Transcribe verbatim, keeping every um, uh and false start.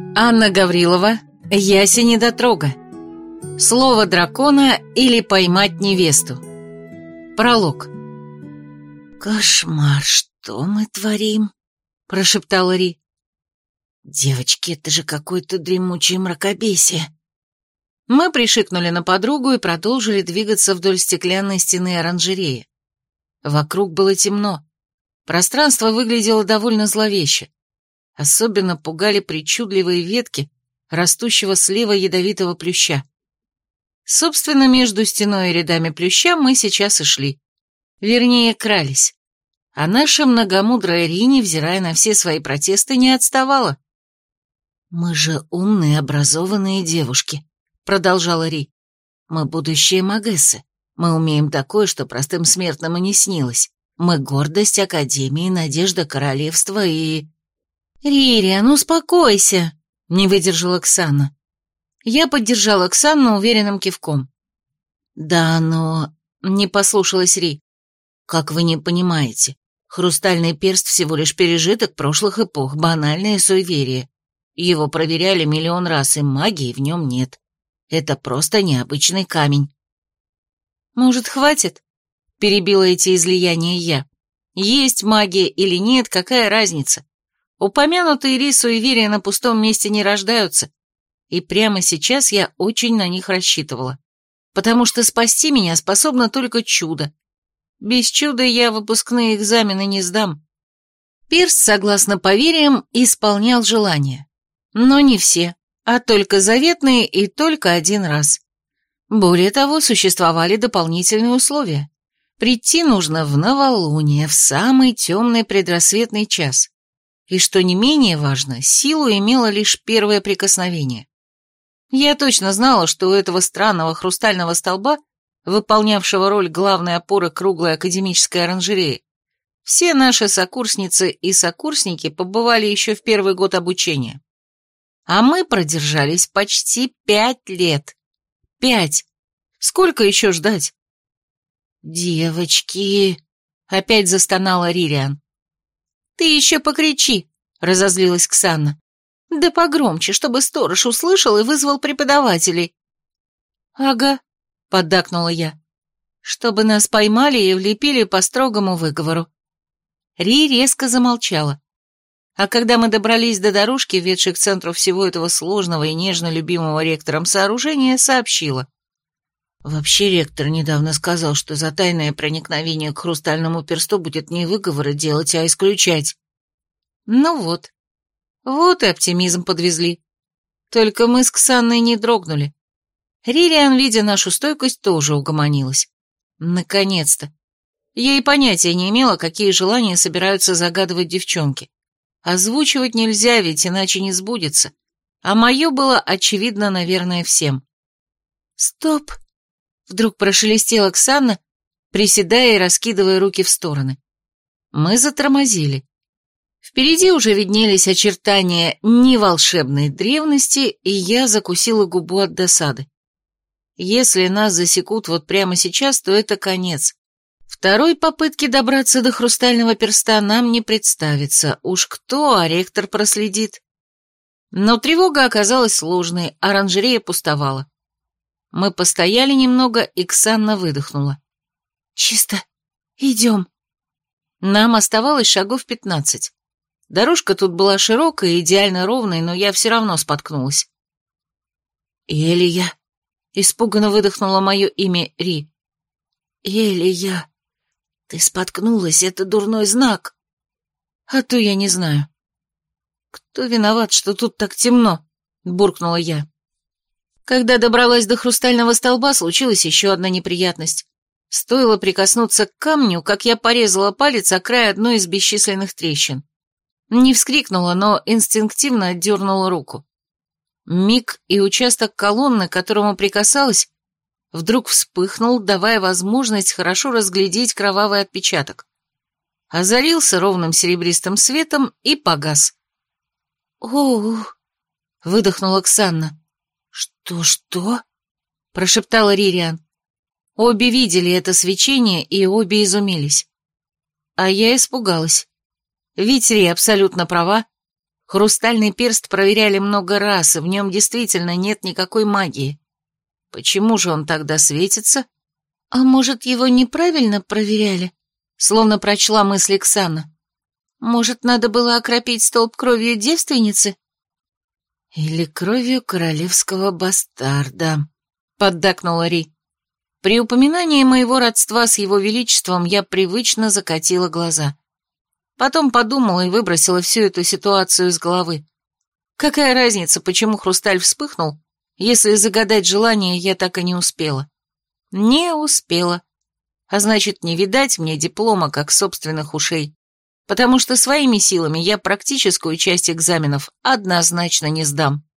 Анна Гаврилова, Ясень-недотрога. Слово дракона или поймать невесту. Пролог. «Кошмар, что мы творим?» – прошептала Ри. «Девочки, это же какое-то дремучее мракобесие». Мы пришикнули на подругу и продолжили двигаться вдоль стеклянной стены оранжереи. Вокруг было темно. Пространство выглядело довольно зловеще. Особенно пугали причудливые ветки растущего слева ядовитого плюща. Собственно, между стеной и рядами плюща мы сейчас и шли. Вернее, крались. А наша многомудрая Ри, невзирая на все свои протесты, не отставала. «Мы же умные, образованные девушки», — продолжала Ри. «Мы будущие магессы. Мы умеем такое, что простым смертным и не снилось. Мы гордость Академии, надежда королевства и...» «Ририан, успокойся», — не выдержала Оксана. Я поддержала Оксану уверенным кивком. «Да, но...» — не послушалась Ри. «Как вы не понимаете, хрустальный перст всего лишь пережиток прошлых эпох, банальное суеверие. Его проверяли миллион раз, и магии в нем нет. Это просто необычный камень». «Может, хватит?» — перебила эти излияния я. «Есть магия или нет, какая разница? Упомянутые Ри суеверия на пустом месте не рождаются, и прямо сейчас я очень на них рассчитывала, потому что спасти меня способно только чудо. Без чуда я выпускные экзамены не сдам». Перст, согласно поверьям, исполнял желания. Но не все, а только заветные и только один раз. Более того, существовали дополнительные условия. Прийти нужно в новолуние, в самый темный предрассветный час. И, что не менее важно, силу имело лишь первое прикосновение. Я точно знала, что у этого странного хрустального столба, выполнявшего роль главной опоры круглой академической оранжереи, все наши сокурсницы и сокурсники побывали еще в первый год обучения. А мы продержались почти пять лет. Пять. Сколько еще ждать? «Девочки!» — опять застонала Ририан. «Ты еще покричи!» — разозлилась Ксанна. «Да погромче, чтобы сторож услышал и вызвал преподавателей». «Ага», — поддакнула я. «Чтобы нас поймали и влепили по строгому выговору». Ри резко замолчала. А когда мы добрались до дорожки, ведшей к центру всего этого сложного и нежно любимого ректором сооружения, сообщила. «Вообще ректор недавно сказал, что за тайное проникновение к хрустальному персту будет не выговоры делать, а исключать». Ну вот. Вот и оптимизм подвезли. Только мы с Ксанной не дрогнули. Ририан, видя нашу стойкость, тоже угомонилась. Наконец-то. Я и понятия не имела, какие желания собираются загадывать девчонки. Озвучивать нельзя, ведь иначе не сбудется. А мое было очевидно, наверное, всем. «Стоп!» — вдруг прошелестела Оксана, приседая и раскидывая руки в стороны. Мы затормозили. Впереди уже виднелись очертания неволшебной древности, и я закусила губу от досады. Если нас засекут вот прямо сейчас, то это конец. Второй попытки добраться до хрустального перста нам не представится. Уж кто, а ректор проследит. Но тревога оказалась сложной, оранжерея пустовала. Мы постояли немного, и Ксанна выдохнула. «Чисто. Идем». Нам оставалось шагов пятнадцать. Дорожка тут была широкая и идеально ровной, но я все равно споткнулась. «Элия», — испуганно выдохнула мое имя Ри. «Элия, ты споткнулась, это дурной знак». «А то я не знаю». «Кто виноват, что тут так темно?» — буркнула я. Когда добралась до хрустального столба, случилась еще одна неприятность. Стоило прикоснуться к камню, как я порезала палец о край одной из бесчисленных трещин. Не вскрикнула, но инстинктивно отдернула руку. Миг, и участок колонны, к которому прикасалась, вдруг вспыхнул, давая возможность хорошо разглядеть кровавый отпечаток. Озарился ровным серебристым светом и погас. «Оу!» — выдохнула Оксана. «Что-что?» — прошептала Ририан. Обе видели это свечение, и обе изумились. А я испугалась. Ведь Ри абсолютно права. Хрустальный перст проверяли много раз, и в нем действительно нет никакой магии. Почему же он тогда светится? А может, его неправильно проверяли? Словно прочла мысли Ксана. Может, надо было окропить столб кровью девственницы? Или кровью королевского бастарда, поддакнула Ри. При упоминании моего родства с его величеством я привычно закатила глаза. Потом подумала и выбросила всю эту ситуацию из головы. Какая разница, почему хрусталь вспыхнул, если загадать желание я так и не успела? Не успела. А значит, не видать мне диплома, как собственных ушей, потому что своими силами я практическую часть экзаменов однозначно не сдам.